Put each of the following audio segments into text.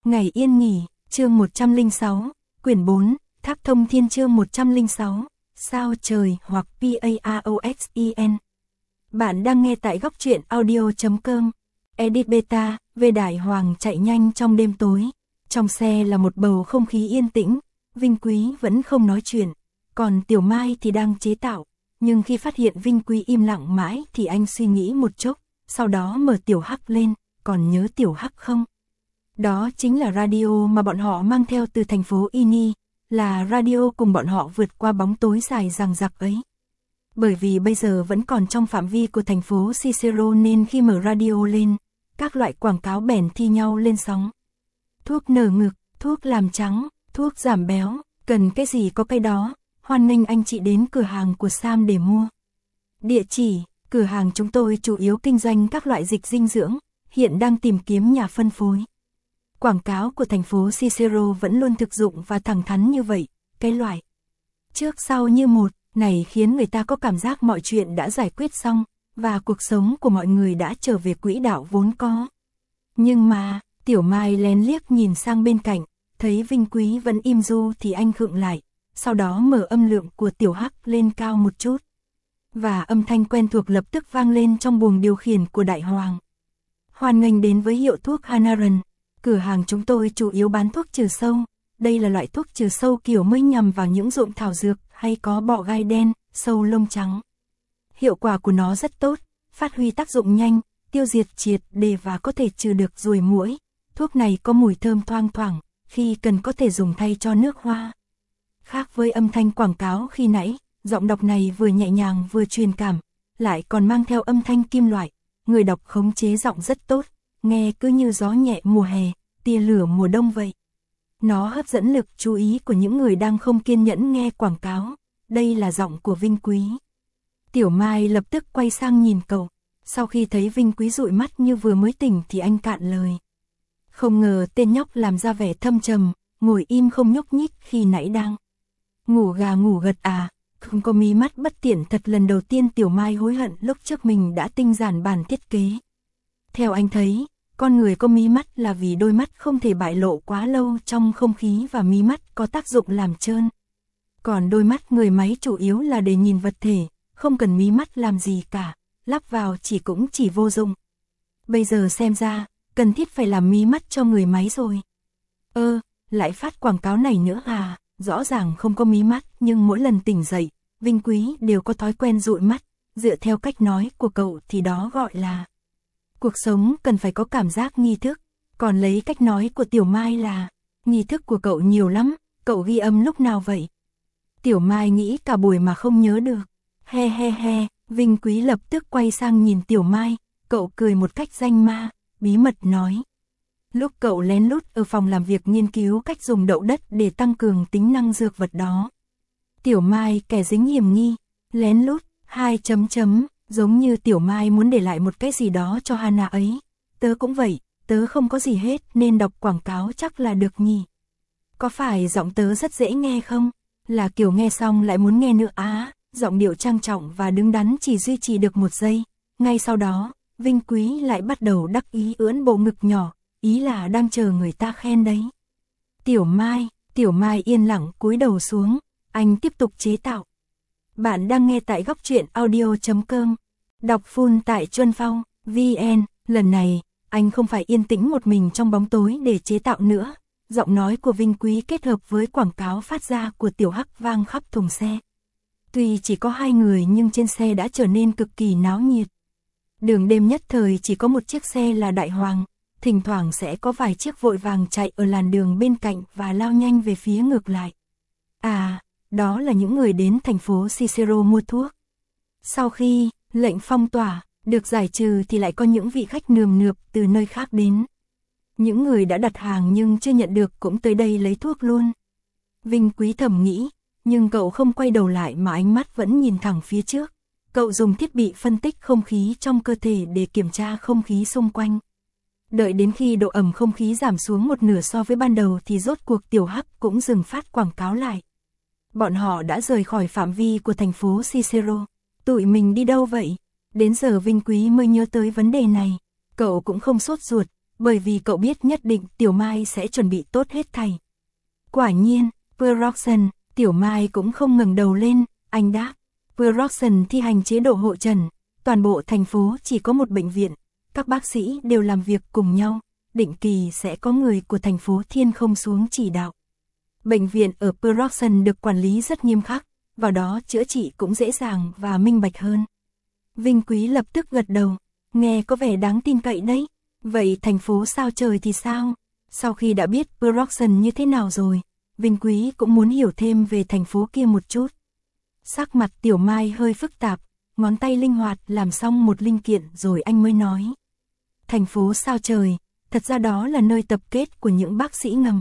Ngày yên nghỉ, chương 106, quyển 4, Thác Thông Thiên chương 106, Sao trời hoặc PAROXEN. Bạn đang nghe tại góc truyện audio.com. Edit beta, về Đại Hoàng chạy nhanh trong đêm tối. Trong xe là một bầu không khí yên tĩnh, Vinh Quý vẫn không nói chuyện, còn Tiểu Mai thì đang chế tạo. Nhưng khi phát hiện Vinh Quý im lặng mãi thì anh suy nghĩ một chốc, sau đó mở Tiểu Hắc lên, còn nhớ Tiểu Hắc không? Đó chính là radio mà bọn họ mang theo từ thành phố Ini, là radio cùng bọn họ vượt qua bóng tối dài dằng dặc ấy. Bởi vì bây giờ vẫn còn trong phạm vi của thành phố Cicero nên khi mở radio lên, các loại quảng cáo bèn thi nhau lên sóng. Thuốc nở ngực, thuốc làm trắng, thuốc giảm béo, cần cái gì có cái đó, hoan nghênh anh chị đến cửa hàng của Sam để mua. Địa chỉ, cửa hàng chúng tôi chủ yếu kinh doanh các loại dịch dinh dưỡng, hiện đang tìm kiếm nhà phân phối. Quảng cáo của thành phố Cicero vẫn luôn thực dụng và thẳng thắn như vậy, cái loại trước sau như một này khiến người ta có cảm giác mọi chuyện đã giải quyết xong, và cuộc sống của mọi người đã trở về quỹ đạo vốn có. Nhưng mà, Tiểu Mai lén liếc nhìn sang bên cạnh, thấy Vinh Quý vẫn im ru thì anh khựng lại, sau đó mở âm lượng của Tiểu Hắc lên cao một chút. Và âm thanh quen thuộc lập tức vang lên trong buồng điều khiển của Đại Hoàng. Hoan nghênh đến với hiệu thuốc Hanaran. Cửa hàng chúng tôi chủ yếu bán thuốc trừ sâu, đây là loại thuốc trừ sâu kiểu mới nhằm vào những ruộng thảo dược hay có bọ gai đen, sâu lông trắng. Hiệu quả của nó rất tốt, phát huy tác dụng nhanh, tiêu diệt triệt để và có thể trừ được ruồi muỗi. Thuốc này có mùi thơm thoang thoảng, khi cần có thể dùng thay cho nước hoa. Khác với âm thanh quảng cáo khi nãy, giọng đọc này vừa nhẹ nhàng vừa truyền cảm, lại còn mang theo âm thanh kim loại, người đọc khống chế giọng rất tốt. Nghe cứ như gió nhẹ mùa hè, tia lửa mùa đông vậy. Nó hấp dẫn lực chú ý của những người đang không kiên nhẫn nghe quảng cáo. Đây là giọng của Vinh Quý. Tiểu Mai lập tức quay sang nhìn cậu. Sau khi thấy Vinh Quý dụi mắt như vừa mới tỉnh thì anh cạn lời. Không ngờ tên nhóc làm ra vẻ thâm trầm, ngồi im không nhúc nhích khi nãy đang ngủ gà ngủ gật à. Không có mí mắt bất tiện thật, lần đầu tiên Tiểu Mai hối hận lúc trước mình đã tinh giản bản thiết kế. Theo anh thấy, con người có mí mắt là vì đôi mắt không thể bại lộ quá lâu trong không khí và mí mắt có tác dụng làm trơn. Còn đôi mắt người máy chủ yếu là để nhìn vật thể, không cần mí mắt làm gì cả, lắp vào cũng chỉ vô dụng. Bây giờ xem ra, cần thiết phải làm mí mắt cho người máy rồi. Lại phát quảng cáo này nữa à, rõ ràng không có mí mắt nhưng mỗi lần tỉnh dậy, Vinh Quý đều có thói quen dụi mắt, dựa theo cách nói của cậu thì đó gọi là cuộc sống cần phải có cảm giác nghi thức, còn lấy cách nói của Tiểu Mai là nghi thức của cậu nhiều lắm, cậu ghi âm lúc nào vậy? Tiểu Mai nghĩ cả buổi mà không nhớ được. He he he, Vinh Quý lập tức quay sang nhìn Tiểu Mai, cậu cười một cách danh ma, bí mật nói. Lúc cậu lén lút ở phòng làm việc nghiên cứu cách dùng đậu đất để tăng cường tính năng dược vật đó. Tiểu Mai kẻ dính hiểm nghi, lén lút, 2 chấm chấm. Giống như Tiểu Mai muốn để lại một cái gì đó cho Hana ấy. Tớ cũng vậy, tớ không có gì hết nên đọc quảng cáo chắc là được nhỉ. Có phải giọng tớ rất dễ nghe không? Là kiểu nghe xong lại muốn nghe nữa á. Giọng điệu trang trọng và đứng đắn chỉ duy trì được 1 giây. Ngay sau đó, Vinh Quý lại bắt đầu đắc ý ưỡn bộ ngực nhỏ, ý là đang chờ người ta khen đấy. Tiểu Mai yên lặng cúi đầu xuống, anh tiếp tục chế tạo. Bạn đang nghe tại góc truyện audio.com. Đọc full tại Chuân Phong, VN. Lần này, anh không phải yên tĩnh một mình trong bóng tối để chế tạo nữa. Giọng nói của Vinh Quý kết hợp với quảng cáo phát ra của Tiểu Hắc vang khắp thùng xe. Tuy chỉ có 2 người nhưng trên xe đã trở nên cực kỳ náo nhiệt. Đường đêm nhất thời chỉ có một chiếc xe là Đại Hoàng. Thỉnh thoảng sẽ có vài chiếc vội vàng chạy ở làn đường bên cạnh và lao nhanh về phía ngược lại. Đó là những người đến thành phố Cicero mua thuốc. Sau khi lệnh phong tỏa được giải trừ thì lại có những vị khách nườm nượp từ nơi khác đến. Những người đã đặt hàng nhưng chưa nhận được cũng tới đây lấy thuốc luôn. Vinh Quý thầm nghĩ, nhưng cậu không quay đầu lại mà ánh mắt vẫn nhìn thẳng phía trước. Cậu dùng thiết bị phân tích không khí trong cơ thể để kiểm tra không khí xung quanh. Đợi đến khi độ ẩm không khí giảm xuống 1/2 so với ban đầu thì rốt cuộc Tiểu Hắc cũng dừng phát quảng cáo lại. Bọn họ đã rời khỏi phạm vi của thành phố Cicero. Tụi mình đi đâu vậy? Đến giờ Vinh Quý mới nhớ tới vấn đề này. Cậu cũng không sốt ruột, bởi vì cậu biết nhất định Tiểu Mai sẽ chuẩn bị tốt hết thảy. Quả nhiên, Production, Tiểu Mai cũng không ngẩng đầu lên, anh đáp. Production thi hành chế độ hộ trần, toàn bộ thành phố chỉ có một bệnh viện, các bác sĩ đều làm việc cùng nhau, định kỳ sẽ có người của thành phố Thiên Không xuống chỉ đạo. Bệnh viện ở Production được quản lý rất nghiêm khắc, vào đó chữa trị cũng dễ dàng và minh bạch hơn. Vinh Quý lập tức gật đầu, nghe có vẻ đáng tin cậy đấy. Vậy thành phố Sao Trời thì sao? Sau khi đã biết Production như thế nào rồi, Vinh Quý cũng muốn hiểu thêm về thành phố kia một chút. Sắc mặt Tiểu Mai hơi phức tạp, ngón tay linh hoạt làm xong một linh kiện rồi anh mới nói. Thành phố Sao Trời, thật ra đó là nơi tập kết của những bác sĩ ngầm.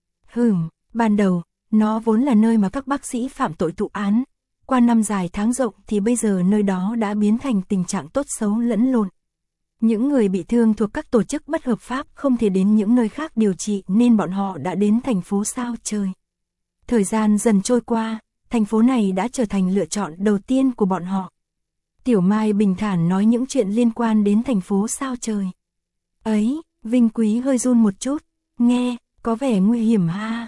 Ban đầu, nó vốn là nơi mà các bác sĩ phạm tội thụ án. Qua năm dài tháng rộng thì bây giờ nơi đó đã biến thành tình trạng tốt xấu lẫn lộn. Những người bị thương thuộc các tổ chức bất hợp pháp không thể đến những nơi khác điều trị nên bọn họ đã đến thành phố Sao Trời. Thời gian dần trôi qua, thành phố này đã trở thành lựa chọn đầu tiên của bọn họ. Tiểu Mai bình thản nói những chuyện liên quan đến thành phố Sao Trời. Ấy, Vinh Quý hơi run một chút, nghe, có vẻ nguy hiểm ha.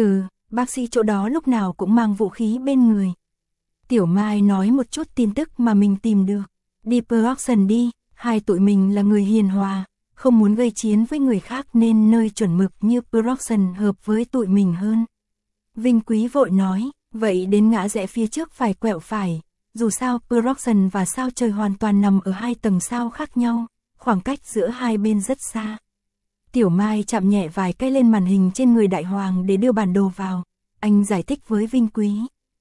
Bác sĩ chỗ đó lúc nào cũng mang vũ khí bên người. Tiểu Mai nói một chút tin tức mà mình tìm được. Đi Production đi, hai tụi mình là người hiền hòa, không muốn gây chiến với người khác nên nơi chuẩn mực như Production hợp với tụi mình hơn. Vinh Quý vội nói, vậy đến ngã rẽ phía trước phải quẹo phải, dù sao Production và Sao Trời hoàn toàn nằm ở hai tầng sao khác nhau, khoảng cách giữa hai bên rất xa. Tiểu Mai chạm nhẹ vài cái lên màn hình trên người Đại Hoàng để đưa bản đồ vào, anh giải thích với Vinh Quý.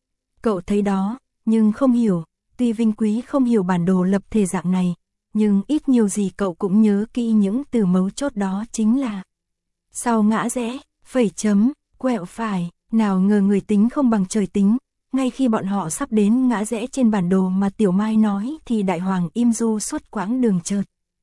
Cậu thấy đó, nhưng không hiểu, tuy Vinh Quý không hiểu bản đồ lập thể dạng này, nhưng ít nhiều gì cậu cũng nhớ kỹ những từ mấu chốt đó chính là sau ngã rẽ, phẩy chấm, quẹo phải, nào ngờ người tính không bằng trời tính, ngay khi bọn họ sắp đến ngã rẽ trên bản đồ mà Tiểu Mai nói thì Đại Hoàng im du suốt quãng đường chợt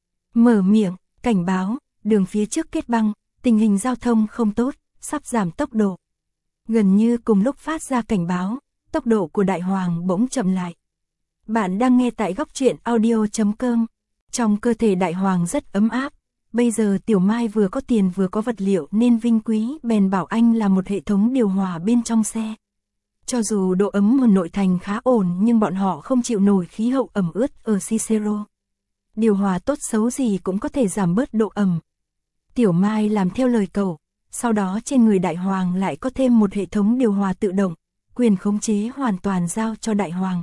mở miệng, cảnh báo, đường phía trước kết băng, tình hình giao thông không tốt, sắp giảm tốc độ. Gần như cùng lúc phát ra cảnh báo, tốc độ của Đại Hoàng bỗng chậm lại. Bạn đang nghe tại góc truyện audio.com. Trong cơ thể Đại Hoàng rất ấm áp, bây giờ Tiểu Mai vừa có tiền vừa có vật liệu nên Vinh Quý bèn bảo anh là một hệ thống điều hòa bên trong xe. Cho dù độ ấm ở nội thành khá ổn nhưng bọn họ không chịu nổi khí hậu ẩm ướt ở Cicero. Điều hòa tốt xấu gì cũng có thể giảm bớt độ ẩm. Tiểu Mai làm theo lời cậu, sau đó trên người Đại Hoàng lại có thêm một hệ thống điều hòa tự động, quyền khống chế hoàn toàn giao cho Đại Hoàng.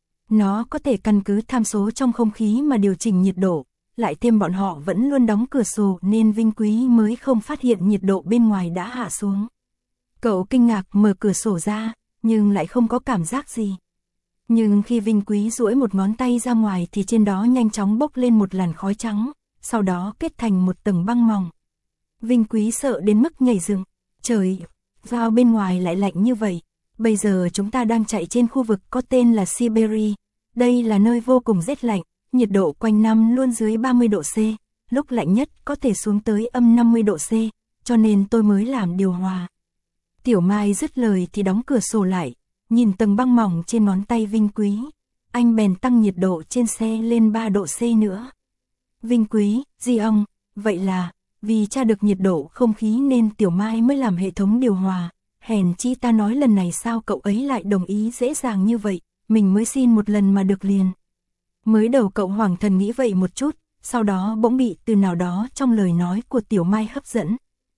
Nó có thể căn cứ tham số trong không khí mà điều chỉnh nhiệt độ, lại thêm bọn họ vẫn luôn đóng cửa sổ nên Vinh Quý mới không phát hiện nhiệt độ bên ngoài đã hạ xuống. Cậu kinh ngạc mở cửa sổ ra, nhưng lại không có cảm giác gì. Nhưng khi Vinh Quý duỗi một ngón tay ra ngoài thì trên đó nhanh chóng bốc lên một làn khói trắng, sau đó kết thành một tầng băng mỏng. Vinh Quý sợ đến mức nhảy dựng, trời, sao bên ngoài lại lạnh như vậy? Bây giờ chúng ta đang chạy trên khu vực có tên là Siberia. Đây là nơi vô cùng rét lạnh, nhiệt độ quanh năm luôn dưới 30 độ C, lúc lạnh nhất có thể xuống tới âm 50 độ C, cho nên tôi mới làm điều hòa. Tiểu Mai dứt lời thì đóng cửa sổ lại, nhìn tầng băng mỏng trên ngón tay Vinh Quý. Anh bèn tăng nhiệt độ trên xe lên 3 độ C nữa. Vinh Quý, gì ông, vậy là, vì tra được nhiệt độ không khí nên Tiểu Mai mới làm hệ thống điều hòa. Hèn chi ta nói lần này sao cậu ấy lại đồng ý dễ dàng như vậy, mình mới xin một lần mà được liền. Mới đầu cậu Hoàng Thần nghĩ vậy một chút, sau đó bỗng bị từ nào đó trong lời nói của Tiểu Mai hấp dẫn.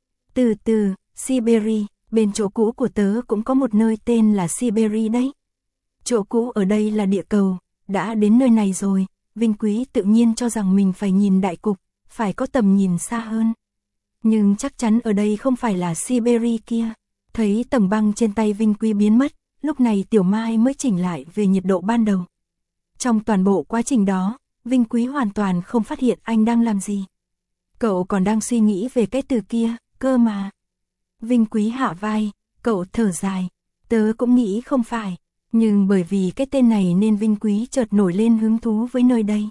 Từ từ, Siberia, bên chỗ cũ của tớ cũng có một nơi tên là Siberia đấy. Chỗ cũ ở đây là địa cầu, đã đến nơi này rồi, Vinh Quý tự nhiên cho rằng mình phải nhìn đại cục, phải có tầm nhìn xa hơn. Nhưng chắc chắn ở đây không phải là Siberia kia. Thấy tầng băng trên tay Vinh Quý biến mất, lúc này Tiểu Mai mới chỉnh lại về nhiệt độ ban đầu. Trong toàn bộ quá trình đó, Vinh Quý hoàn toàn không phát hiện anh đang làm gì. Cậu còn đang suy nghĩ về cái từ kia, cơ mà. Vinh Quý hạ vai, cậu thở dài, tớ cũng nghĩ không phải, nhưng bởi vì cái tên này nên Vinh Quý chợt nổi lên hứng thú với nơi đây.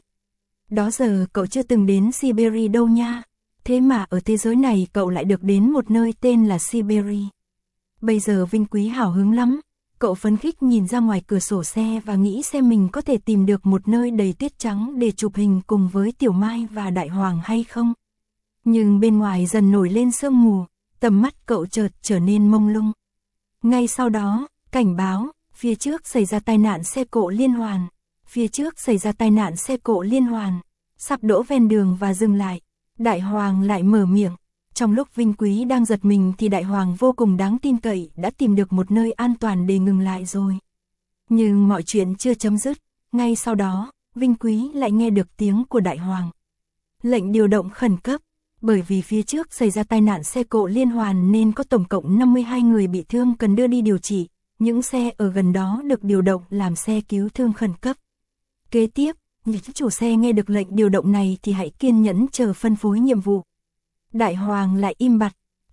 Đó giờ cậu chưa từng đến Siberia đâu nha, thế mà ở thế giới này cậu lại được đến một nơi tên là Siberia. Bây giờ Vinh Quý hào hứng lắm, cậu phấn khích nhìn ra ngoài cửa sổ xe và nghĩ xem mình có thể tìm được một nơi đầy tuyết trắng để chụp hình cùng với Tiểu Mai và Đại Hoàng hay không. Nhưng bên ngoài dần nổi lên sương mù, tầm mắt cậu chợt trở nên mông lung. Ngay sau đó, cảnh báo, phía trước xảy ra tai nạn xe cộ liên hoàn. Phía trước xảy ra tai nạn xe cộ liên hoàn. Sắp đỗ ven đường và dừng lại. Đại Hoàng lại mở miệng. Trong lúc Vinh Quý đang giật mình thì Đại Hoàng vô cùng đáng tin cậy đã tìm được một nơi an toàn để ngừng lại rồi. Nhưng mọi chuyện chưa chấm dứt. Ngay sau đó, Vinh Quý lại nghe được tiếng của Đại Hoàng. Lệnh điều động khẩn cấp. Bởi vì phía trước xảy ra tai nạn xe cộ liên hoàn nên có tổng cộng 52 người bị thương cần đưa đi điều trị. Những xe ở gần đó được điều động làm xe cứu thương khẩn cấp. Kế tiếp, những chủ xe nghe được lệnh điều động này thì hãy kiên nhẫn chờ phân phối nhiệm vụ. Đại Hoàng lại im bặt.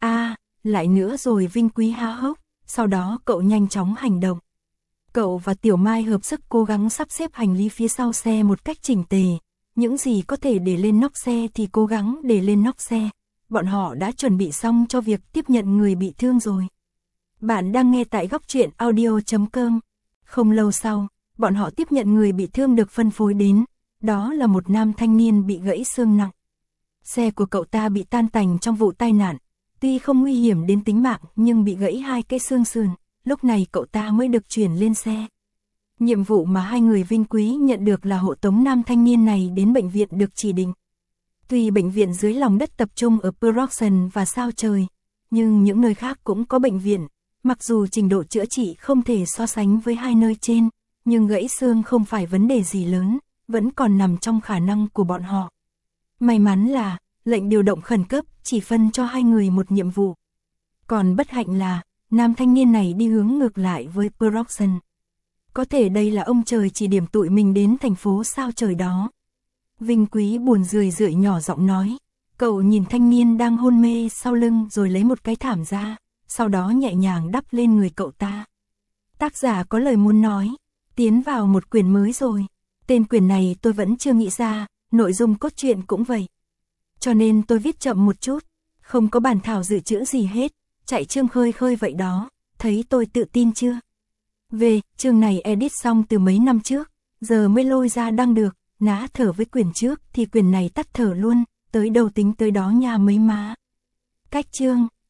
Lại nữa rồi. Vinh Quý há hốc. Sau đó cậu nhanh chóng hành động. Cậu và Tiểu Mai hợp sức cố gắng sắp xếp hành lý phía sau xe một cách chỉnh tề. Những gì có thể để lên nóc xe thì cố gắng để lên nóc xe. Bọn họ đã chuẩn bị xong cho việc tiếp nhận người bị thương rồi. Bạn đang nghe tại Góc Truyện Audio.com. Không lâu sau, bọn họ tiếp nhận người bị thương được phân phối đến. Đó là một nam thanh niên bị gãy xương nặng. Xe của cậu ta bị tan tành trong vụ tai nạn. Tuy không nguy hiểm đến tính mạng nhưng bị gãy 2 cái xương sườn. Lúc này cậu ta mới được chuyển lên xe. Nhiệm vụ mà 2 người Vinh Quý nhận được là hộ tống nam thanh niên này đến bệnh viện được chỉ định. Tuy bệnh viện dưới lòng đất tập trung ở Production và Sao Trời, nhưng những nơi khác cũng có bệnh viện. Mặc dù trình độ chữa trị không thể so sánh với 2 nơi trên, nhưng gãy xương không phải vấn đề gì lớn, vẫn còn nằm trong khả năng của bọn họ. May mắn là, lệnh điều động khẩn cấp chỉ phân cho 2 người một nhiệm vụ. Còn bất hạnh là, nam thanh niên này đi hướng ngược lại với Production. Có thể đây là ông trời chỉ điểm tụi mình đến thành phố Sao Trời đó. Vinh Quý buồn rười rượi nhỏ giọng nói. Cậu nhìn thanh niên đang hôn mê sau lưng rồi lấy một cái thảm ra, sau đó nhẹ nhàng đắp lên người cậu ta. Tác giả có lời muốn nói, tiến vào một quyển mới rồi. Tên quyển này tôi vẫn chưa nghĩ ra, nội dung cốt truyện cũng vậy. Cho nên tôi viết chậm một chút, không có bản thảo dự trữ gì hết, chạy chương khơi khơi vậy đó, thấy tôi tự tin chưa? Về, chương này edit xong từ mấy năm trước, giờ mới lôi ra đăng được, ná thở với quyển trước thì quyển này tắt thở luôn, tới đầu tính tới đó nha mấy má. Cách chương